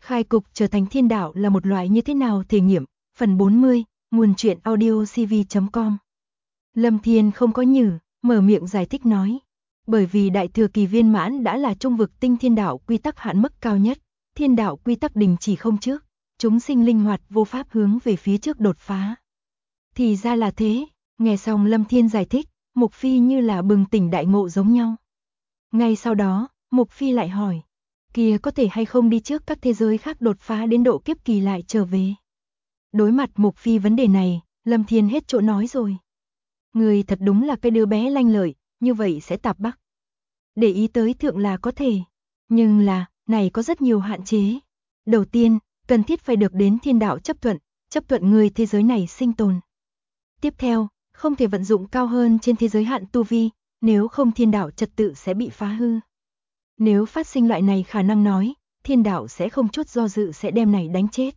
Khai cục trở thành thiên đạo là một loại như thế nào thể nghiệm, phần 40, nguồn truyện audio cv.com. Lâm Thiên không có nhử, mở miệng giải thích nói. Bởi vì đại thừa kỳ viên mãn đã là trung vực tinh thiên đạo quy tắc hạn mức cao nhất, thiên đạo quy tắc đình chỉ không trước, chúng sinh linh hoạt vô pháp hướng về phía trước đột phá. Thì ra là thế, nghe xong Lâm Thiên giải thích, Mục Phi như là bừng tỉnh đại ngộ giống nhau. Ngay sau đó, Mục Phi lại hỏi, kia có thể hay không đi trước các thế giới khác đột phá đến độ kiếp kỳ lại trở về. Đối mặt Mục Phi vấn đề này, Lâm Thiên hết chỗ nói rồi. Người thật đúng là cái đứa bé lanh lợi, như vậy sẽ tạp bắc. Để ý tới thượng là có thể, nhưng là, này có rất nhiều hạn chế. Đầu tiên, cần thiết phải được đến thiên đạo chấp thuận người thế giới này sinh tồn. Tiếp theo, không thể vận dụng cao hơn trên thế giới hạn tu vi, nếu không thiên đạo trật tự sẽ bị phá hư. Nếu phát sinh loại này khả năng nói, thiên đạo sẽ không chút do dự sẽ đem này đánh chết.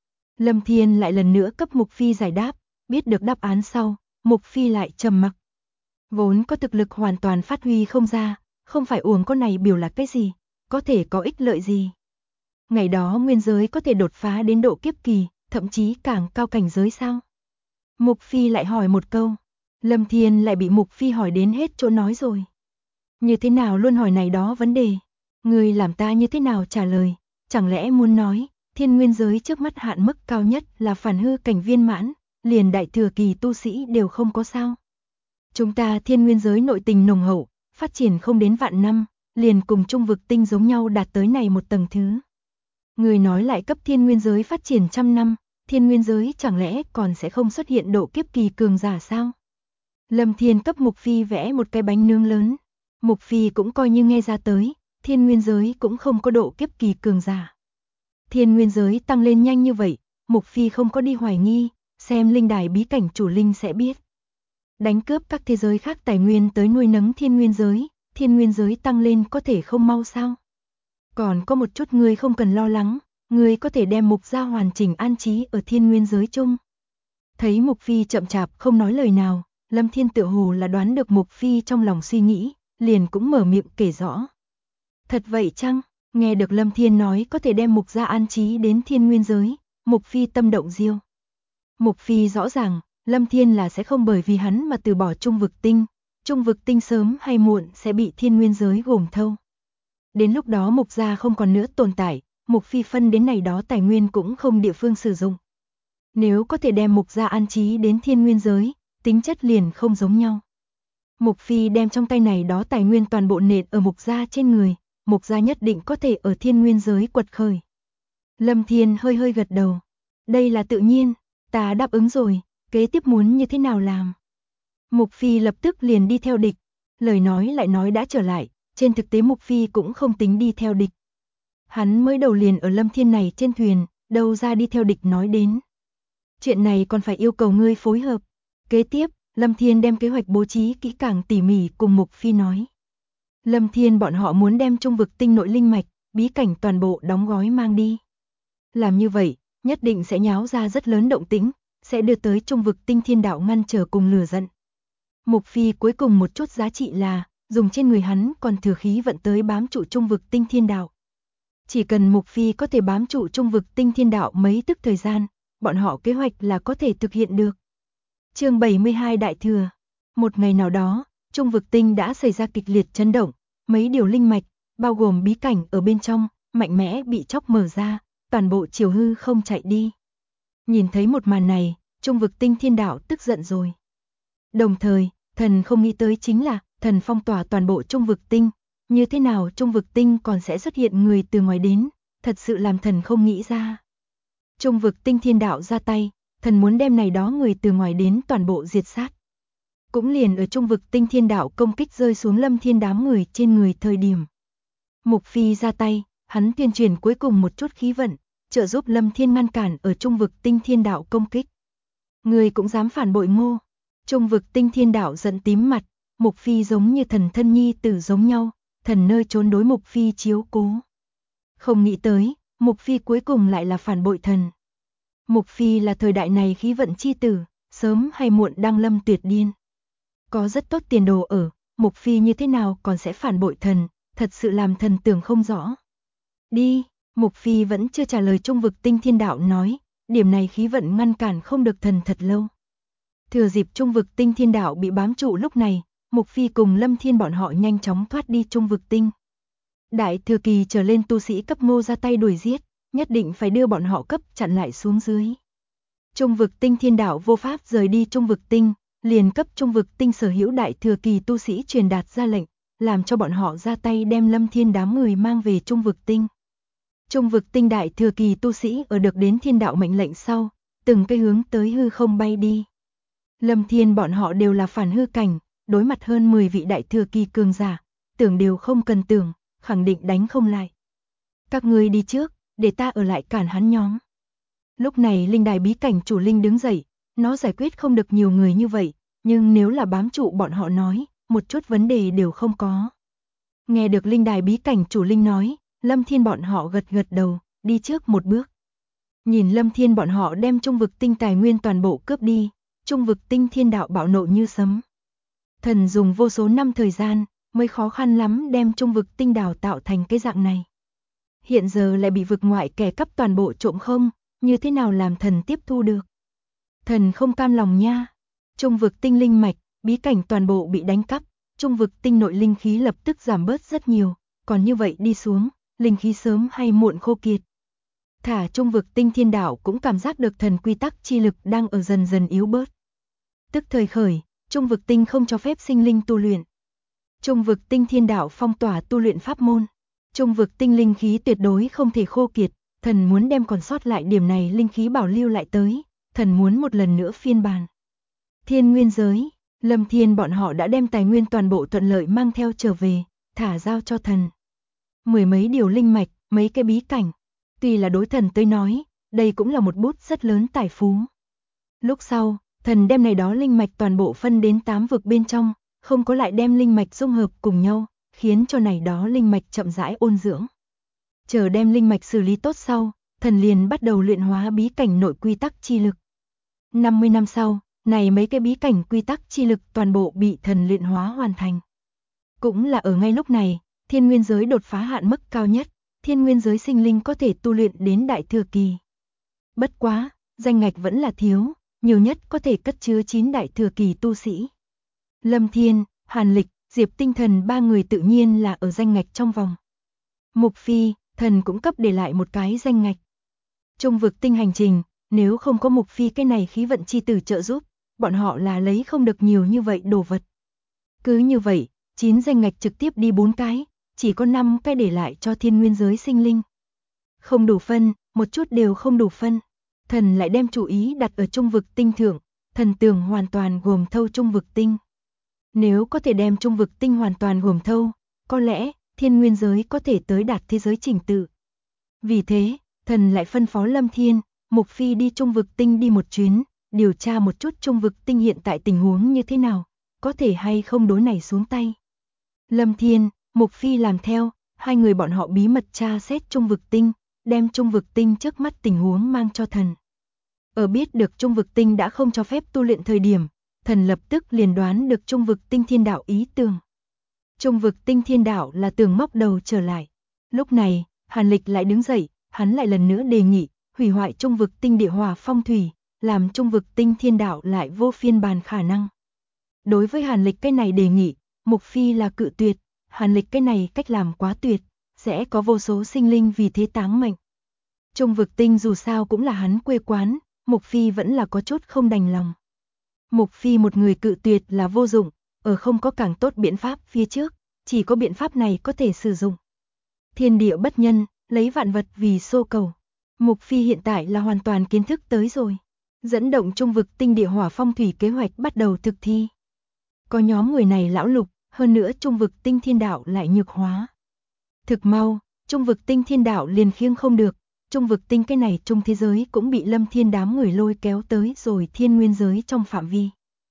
Lâm Thiên lại lần nữa cấp Mục Phi giải đáp, biết được đáp án sau, Mục Phi lại trầm mặc. Vốn có thực lực hoàn toàn phát huy không ra, không phải uổng con này biểu là cái gì, có thể có ích lợi gì. Ngày đó nguyên giới có thể đột phá đến độ kiếp kỳ, thậm chí càng cao cảnh giới sao? Mục Phi lại hỏi một câu, Lâm Thiên lại bị Mục Phi hỏi đến hết chỗ nói rồi. Như thế nào luôn hỏi này đó vấn đề, người làm ta như thế nào trả lời, chẳng lẽ muốn nói, thiên nguyên giới trước mắt hạn mức cao nhất là phản hư cảnh viên mãn, liền đại thừa kỳ tu sĩ đều không có sao. Chúng ta thiên nguyên giới nội tình nồng hậu, phát triển không đến vạn năm, liền cùng trung vực tinh giống nhau đạt tới này một tầng thứ. Người nói lại cấp thiên nguyên giới phát triển trăm năm, thiên nguyên giới chẳng lẽ còn sẽ không xuất hiện độ kiếp kỳ cường giả sao? Lâm Thiên cấp Mục Phi vẽ một cái bánh nướng lớn. Mục Phi cũng coi như nghe ra tới, thiên nguyên giới cũng không có độ kiếp kỳ cường giả. Thiên nguyên giới tăng lên nhanh như vậy, Mục Phi không có đi hoài nghi, xem linh đài bí cảnh chủ linh sẽ biết. Đánh cướp các thế giới khác tài nguyên tới nuôi nấng thiên nguyên giới tăng lên có thể không mau sao? Còn có một chút ngươi không cần lo lắng, ngươi có thể đem Mục gia hoàn chỉnh an trí ở thiên nguyên giới chung. Thấy Mục Phi chậm chạp không nói lời nào, Lâm Thiên tựa hồ là đoán được Mục Phi trong lòng suy nghĩ, liền cũng mở miệng kể rõ. Thật vậy chăng? Nghe được Lâm Thiên nói có thể đem Mục gia an trí đến thiên nguyên giới, Mục Phi tâm động diêu. Mục Phi rõ ràng, Lâm Thiên là sẽ không bởi vì hắn mà từ bỏ trung vực tinh sớm hay muộn sẽ bị thiên nguyên giới gồm thâu. Đến lúc đó Mục gia không còn nữa tồn tại, Mục Phi phân đến này đó tài nguyên cũng không địa phương sử dụng. Nếu có thể đem Mục gia an trí đến thiên nguyên giới, tính chất liền không giống nhau. Mục Phi đem trong tay này đó tài nguyên toàn bộ nện ở Mục gia trên người, Mục gia nhất định có thể ở thiên nguyên giới quật khởi. Lâm Thiên hơi hơi gật đầu. Đây là tự nhiên, ta đáp ứng rồi, kế tiếp muốn như thế nào làm? Mục Phi lập tức liền đi theo địch. Lời nói lại nói đã trở lại, trên thực tế Mục Phi cũng không tính đi theo địch. Hắn mới đầu liền ở Lâm Thiên này trên thuyền, đâu ra đi theo địch nói đến. Chuyện này còn phải yêu cầu ngươi phối hợp. Kế tiếp, Lâm Thiên đem kế hoạch bố trí kỹ càng tỉ mỉ cùng Mục Phi nói. Lâm Thiên bọn họ muốn đem trung vực tinh nội linh mạch, bí cảnh toàn bộ đóng gói mang đi. Làm như vậy, nhất định sẽ nháo ra rất lớn động tĩnh, sẽ đưa tới trung vực tinh thiên đạo ngăn trở cùng lửa giận. Mục Phi cuối cùng một chút giá trị là, dùng trên người hắn còn thừa khí vận tới bám trụ trung vực tinh thiên đạo. Chỉ cần Mục Phi có thể bám trụ trung vực tinh thiên đạo mấy tức thời gian, bọn họ kế hoạch là có thể thực hiện được. Chương 72 Đại Thừa. Một ngày nào đó, trung vực tinh đã xảy ra kịch liệt chấn động, mấy điều linh mạch, bao gồm bí cảnh ở bên trong, mạnh mẽ bị chóc mở ra, toàn bộ chiều hư không chạy đi. Nhìn thấy một màn này, trung vực tinh thiên đạo tức giận rồi. Đồng thời, thần không nghĩ tới chính là, thần phong tỏa toàn bộ trung vực tinh, như thế nào trung vực tinh còn sẽ xuất hiện người từ ngoài đến, thật sự làm thần không nghĩ ra. Trung vực tinh thiên đạo ra tay, thần muốn đem này đó người từ ngoài đến toàn bộ diệt sát. Cũng liền ở trung vực tinh thiên đạo công kích rơi xuống Lâm Thiên đám người trên người thời điểm. Mục Phi ra tay, hắn tuyên truyền cuối cùng một chút khí vận, trợ giúp Lâm Thiên ngăn cản ở trung vực tinh thiên đạo công kích. Người cũng dám phản bội Ngô. Trung vực tinh thiên đạo giận tím mặt, Mục Phi giống như thần thân nhi tử giống nhau, thần nơi trốn đối Mục Phi chiếu cố. Không nghĩ tới, Mục Phi cuối cùng lại là phản bội thần. Mục Phi là thời đại này khí vận chi tử, sớm hay muộn đăng lâm tuyệt điên. Có rất tốt tiền đồ ở, Mục Phi như thế nào còn sẽ phản bội thần, thật sự làm thần tưởng không rõ. Đi, Mục Phi vẫn chưa trả lời Trung Vực Tinh Thiên Đạo nói, điểm này khí vận ngăn cản không được thần thật lâu. Thừa dịp Trung Vực Tinh Thiên Đạo bị bám trụ lúc này, Mục Phi cùng Lâm Thiên bọn họ nhanh chóng thoát đi Trung Vực Tinh. Đại thừa kỳ trở lên tu sĩ cấp Ngô ra tay đuổi giết, nhất định phải đưa bọn họ cấp chặn lại xuống dưới. Trung Vực Tinh Thiên Đạo vô pháp rời đi Trung Vực Tinh, liền cấp Trung Vực Tinh sở hữu đại thừa kỳ tu sĩ truyền đạt ra lệnh, làm cho bọn họ ra tay đem Lâm Thiên đám người mang về Trung Vực Tinh. Trung Vực Tinh đại thừa kỳ tu sĩ ở được đến Thiên Đạo mệnh lệnh sau, từng cái hướng tới hư không bay đi. Lâm Thiên bọn họ đều là phản hư cảnh, đối mặt hơn 10 vị đại thừa kỳ cường giả, tưởng đều không cần tưởng, khẳng định đánh không lại. Các ngươi đi trước, để ta ở lại cản hắn nhóm. Lúc này linh đài bí cảnh chủ linh đứng dậy, nó giải quyết không được nhiều người như vậy, nhưng nếu là bám trụ bọn họ nói, một chút vấn đề đều không có. Nghe được linh đài bí cảnh chủ linh nói, Lâm Thiên bọn họ gật gật đầu, đi trước một bước. Nhìn Lâm Thiên bọn họ đem Trung Vực Tinh tài nguyên toàn bộ cướp đi, Trung Vực Tinh Thiên Đạo bạo nộ như sấm. Thần dùng vô số năm thời gian, mới khó khăn lắm đem Trung Vực Tinh đảo tạo thành cái dạng này. Hiện giờ lại bị vực ngoại kẻ cắp toàn bộ trộm không, như thế nào làm thần tiếp thu được. Thần không cam lòng nha. Trung Vực Tinh linh mạch, bí cảnh toàn bộ bị đánh cắp, Trung Vực Tinh nội linh khí lập tức giảm bớt rất nhiều, còn như vậy đi xuống, linh khí sớm hay muộn khô kiệt. Thả Trung Vực Tinh Thiên Đạo cũng cảm giác được thần quy tắc chi lực đang ở dần dần yếu bớt. Tức thời khởi, Trung Vực Tinh không cho phép sinh linh tu luyện. Trung Vực Tinh Thiên Đạo phong tỏa tu luyện pháp môn. Trung Vực Tinh linh khí tuyệt đối không thể khô kiệt, thần muốn đem còn sót lại điểm này linh khí bảo lưu lại tới, thần muốn một lần nữa phiên bản. Thiên Nguyên giới, Lâm Thiên bọn họ đã đem tài nguyên toàn bộ thuận lợi mang theo trở về, thả giao cho thần. Mười mấy điều linh mạch, mấy cái bí cảnh, tuy là đối thần tới nói, đây cũng là một bút rất lớn tài phú. Lúc sau, thần đem này đó linh mạch toàn bộ phân đến 8 vực bên trong, không có lại đem linh mạch dung hợp cùng nhau, khiến cho này đó linh mạch chậm rãi ôn dưỡng. Chờ đem linh mạch xử lý tốt sau, thần liền bắt đầu luyện hóa bí cảnh nội quy tắc chi lực. 50 năm sau, này mấy cái bí cảnh quy tắc chi lực toàn bộ bị thần luyện hóa hoàn thành. Cũng là ở ngay lúc này, thiên nguyên giới đột phá hạn mức cao nhất, thiên nguyên giới sinh linh có thể tu luyện đến đại thừa kỳ. Bất quá, danh ngạch vẫn là thiếu, nhiều nhất có thể cất chứa 9 đại thừa kỳ tu sĩ. Lâm Thiên, Hàn Lịch, Diệp Tinh Thần ba người tự nhiên là ở danh ngạch trong vòng. Mục Phi, thần cũng cấp để lại một cái danh ngạch. Trung Vực Tinh hành trình, nếu không có Mục Phi cái này khí vận chi tử trợ giúp, bọn họ là lấy không được nhiều như vậy đồ vật. Cứ như vậy, 9 danh ngạch trực tiếp đi 4 cái, chỉ có 5 cái để lại cho thiên nguyên giới sinh linh. Không đủ phân, một chút đều không đủ phân. Thần lại đem chủ ý đặt ở Trung Vực Tinh thượng, thần tưởng hoàn toàn gồm thâu Trung Vực Tinh. Nếu có thể đem Trung Vực Tinh hoàn toàn gồm thâu, có lẽ thiên nguyên giới có thể tới đạt thế giới trình tự. Vì thế, thần lại phân phó Lâm Thiên, Mục Phi đi Trung Vực Tinh đi một chuyến, điều tra một chút Trung Vực Tinh hiện tại tình huống như thế nào, có thể hay không đối này xuống tay. Lâm Thiên, Mục Phi làm theo, hai người bọn họ bí mật tra xét Trung Vực Tinh, đem Trung Vực Tinh trước mắt tình huống mang cho thần. Ở biết được Trung Vực Tinh đã không cho phép tu luyện thời điểm, thần lập tức liền đoán được Trung Vực Tinh Thiên Đạo ý tưởng. Trung Vực Tinh Thiên Đạo là tưởng móc đầu trở lại. Lúc này, Hàn Lịch lại đứng dậy, hắn lại lần nữa đề nghị, hủy hoại Trung Vực Tinh địa hỏa phong thủy, làm Trung Vực Tinh Thiên Đạo lại vô phiên bản khả năng. Đối với Hàn Lịch cái này đề nghị, Mục Phi là cự tuyệt, Hàn Lịch cái này cách làm quá tuyệt, sẽ có vô số sinh linh vì thế táng mệnh. Trung Vực Tinh dù sao cũng là hắn quê quán, Mục Phi vẫn là có chút không đành lòng. Mục Phi một người cự tuyệt là vô dụng, ở không có càng tốt biện pháp phía trước, chỉ có biện pháp này có thể sử dụng. Thiên địa bất nhân, lấy vạn vật vì xô cầu. Mục Phi hiện tại là hoàn toàn kiến thức tới rồi. Dẫn động Trung Vực Tinh địa hỏa phong thủy kế hoạch bắt đầu thực thi. Có nhóm người này lão lục, hơn nữa Trung Vực Tinh Thiên Đạo lại nhược hóa. Thực mau, Trung Vực Tinh Thiên Đạo liền khiêng không được, Trung Vực Tinh cái này trung thế giới cũng bị Lâm Thiên đám người lôi kéo tới rồi thiên nguyên giới trong phạm vi.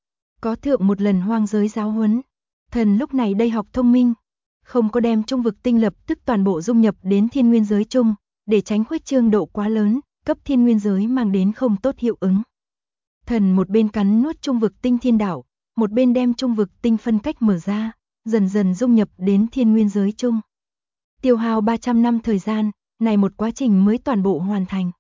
Có thượng một lần hoang giới giáo huấn, thần lúc này đây học thông minh, không có đem Trung Vực Tinh lập tức toàn bộ dung nhập đến thiên nguyên giới chung, để tránh khuếch trương độ quá lớn, cấp thiên nguyên giới mang đến không tốt hiệu ứng. Thần một bên cắn nuốt Trung Vực Tinh Thiên Đạo, một bên đem Trung Vực Tinh phân cách mở ra, dần dần dung nhập đến thiên nguyên giới chung. Tiêu hao 300 năm thời gian, này một quá trình mới toàn bộ hoàn thành.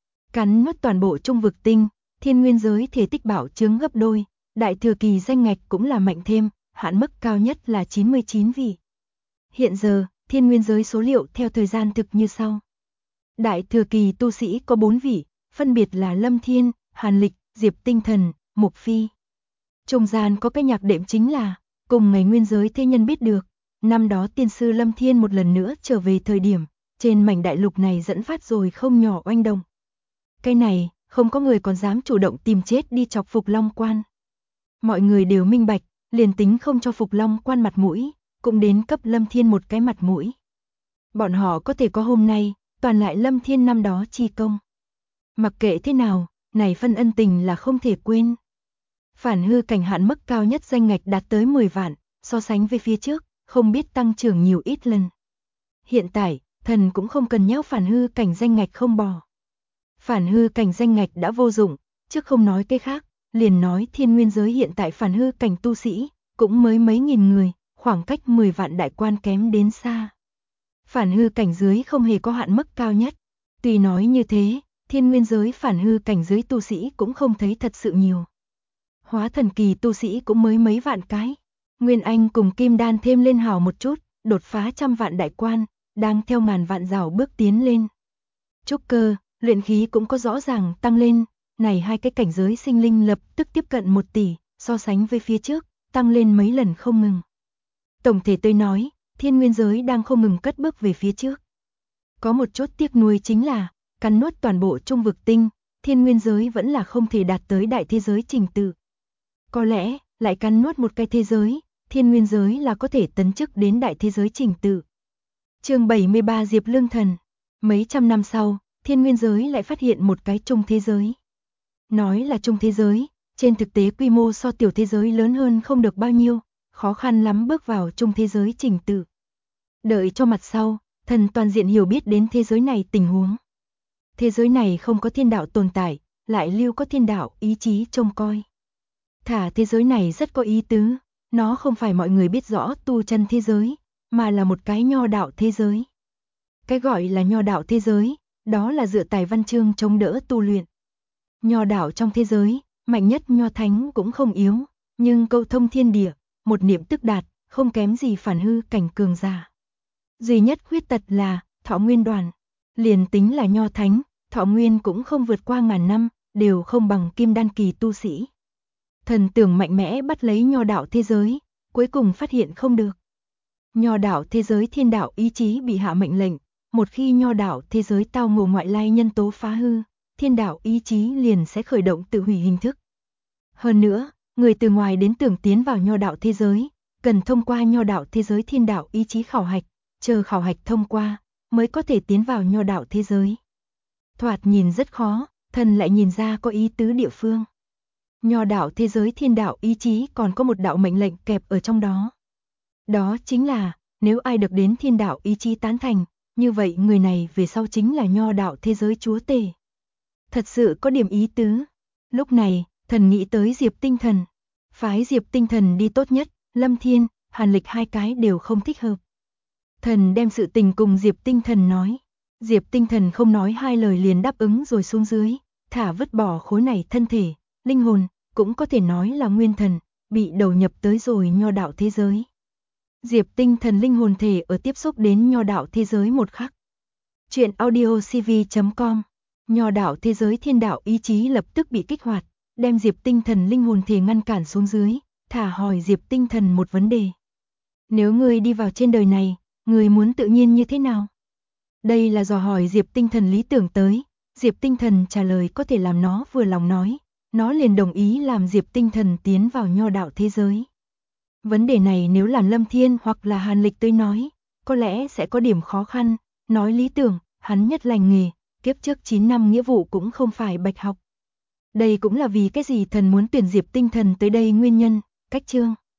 Cắn nuốt toàn bộ trung vực tinh, thiên nguyên giới thể tích bảo chướng gấp đôi, đại thừa kỳ danh ngạch cũng là mạnh thêm, hạn mức cao nhất là 99 vị. Hiện giờ, thiên nguyên giới số liệu theo thời gian thực như sau. Đại thừa kỳ tu sĩ có 4 vị, phân biệt là Lâm Thiên, Hàn Lịch, Diệp Tinh Thần, Mục Phi. Trung gian có cái nhạc đệm chính là, cùng ngày nguyên giới thế nhân biết được, năm đó tiên sư Lâm Thiên một lần nữa trở về thời điểm, trên mảnh đại lục này dẫn phát rồi không nhỏ oanh động. Cái này, không có người còn dám chủ động tìm chết đi chọc Phục Long Quan. Mọi người đều minh bạch, liền tính không cho Phục Long Quan mặt mũi, cũng đến cấp Lâm Thiên một cái mặt mũi. Bọn họ có thể có hôm nay, toàn lại Lâm Thiên năm đó chi công. Mặc kệ thế nào, này phân ân tình là không thể quên. Phản hư cảnh hạn mức cao nhất danh ngạch đạt tới 10 vạn, so sánh với phía trước, không biết tăng trưởng nhiều ít lần. Hiện tại, thần cũng không cần nhéo phản hư cảnh danh ngạch không bỏ. Phản hư cảnh danh ngạch đã vô dụng, chứ không nói cái khác, liền nói thiên nguyên giới hiện tại phản hư cảnh tu sĩ, cũng mới mấy nghìn người, khoảng cách 10 vạn đại quan kém đến xa. Phản hư cảnh dưới không hề có hạn mức cao nhất. Tuy nói như thế, thiên nguyên giới phản hư cảnh dưới tu sĩ cũng không thấy thật sự nhiều. Hóa thần kỳ tu sĩ cũng mới mấy vạn cái. Nguyên Anh cùng Kim Đan thêm lên hào một chút, đột phá 100 vạn đại quan, đang theo ngàn vạn rào bước tiến lên. Trúc cơ, luyện khí cũng có rõ ràng tăng lên, này hai cái cảnh giới sinh linh lập tức tiếp cận 1 tỷ, so sánh với phía trước, tăng lên mấy lần không ngừng. Tổng thể tôi nói, thiên nguyên giới đang không ngừng cất bước về phía trước. Có một chút tiếc nuối chính là, cắn nuốt toàn bộ trung vực tinh, thiên nguyên giới vẫn là không thể đạt tới đại thế giới trình tự. Có lẽ, lại cắn nuốt một cái thế giới, thiên nguyên giới là có thể tấn chức đến đại thế giới trình tự. Chương 73 Diệp Lương Thần. Mấy trăm năm sau, thiên nguyên giới lại phát hiện một cái trung thế giới. Nói là trung thế giới, trên thực tế quy mô so tiểu thế giới lớn hơn không được bao nhiêu, khó khăn lắm bước vào trung thế giới trình tự. Đợi cho mặt sau, thần toàn diện hiểu biết đến thế giới này tình huống. Thế giới này không có thiên đạo tồn tại, lại lưu có thiên đạo ý chí trông coi. Thả thế giới này rất có ý tứ, nó không phải mọi người biết rõ tu chân thế giới, mà là một cái nho đạo thế giới. Cái gọi là nho đạo thế giới, đó là dựa tài văn chương chống đỡ tu luyện. Nho đạo trong thế giới, mạnh nhất nho thánh cũng không yếu, nhưng câu thông thiên địa, một niệm tức đạt, không kém gì phản hư cảnh cường giả. Duy nhất khuyết tật là, thọ nguyên đoàn. Liền tính là nho thánh, thọ nguyên cũng không vượt qua ngàn năm, đều không bằng kim đan kỳ tu sĩ. Thần tưởng mạnh mẽ bắt lấy nho đạo thế giới, cuối cùng phát hiện không được. Nho đạo thế giới thiên đạo ý chí bị hạ mệnh lệnh, một khi nho đạo thế giới tao ngộ ngoại lai nhân tố phá hư, thiên đạo ý chí liền sẽ khởi động tự hủy hình thức. Hơn nữa, người từ ngoài đến tưởng tiến vào nho đạo thế giới, cần thông qua nho đạo thế giới thiên đạo ý chí khảo hạch, chờ khảo hạch thông qua, mới có thể tiến vào nho đạo thế giới. Thoạt nhìn rất khó, thần lại nhìn ra có ý tứ địa phương. Nho đạo thế giới thiên đạo ý chí còn có một đạo mệnh lệnh kẹp ở trong đó. Đó chính là, nếu ai được đến thiên đạo ý chí tán thành, như vậy người này về sau chính là nho đạo thế giới chúa tể. Thật sự có điểm ý tứ. Lúc này, thần nghĩ tới Diệp Tinh Thần. Phái Diệp Tinh Thần đi tốt nhất, Lâm Thiên, Hàn Lịch hai cái đều không thích hợp. Thần đem sự tình cùng Diệp Tinh Thần nói. Diệp Tinh Thần không nói hai lời liền đáp ứng rồi xuống dưới, thả vứt bỏ khối này thân thể, linh hồn, cũng có thể nói là nguyên thần, bị đầu nhập tới rồi nho đạo thế giới. Diệp Tinh Thần linh hồn thể ở tiếp xúc đến nho đạo thế giới một khắc. Chuyện audiocv.com. Nho đạo thế giới thiên đạo ý chí lập tức bị kích hoạt, đem Diệp Tinh Thần linh hồn thể ngăn cản xuống dưới, thả hỏi Diệp Tinh Thần một vấn đề. Nếu ngươi đi vào trên đời này, ngươi muốn tự nhiên như thế nào? Đây là dò hỏi Diệp Tinh Thần lý tưởng tới, Diệp Tinh Thần trả lời có thể làm nó vừa lòng nói, nó liền đồng ý làm Diệp Tinh Thần tiến vào nho đạo thế giới. Vấn đề này nếu làm Lâm Thiên hoặc là Hàn Lịch tới nói, có lẽ sẽ có điểm khó khăn, nói lý tưởng, hắn nhất lành nghề, kiếp trước 9 năm nghĩa vụ cũng không phải bạch học. Đây cũng là vì cái gì thần muốn tuyển Diệp Tinh Thần tới đây nguyên nhân, cách chương.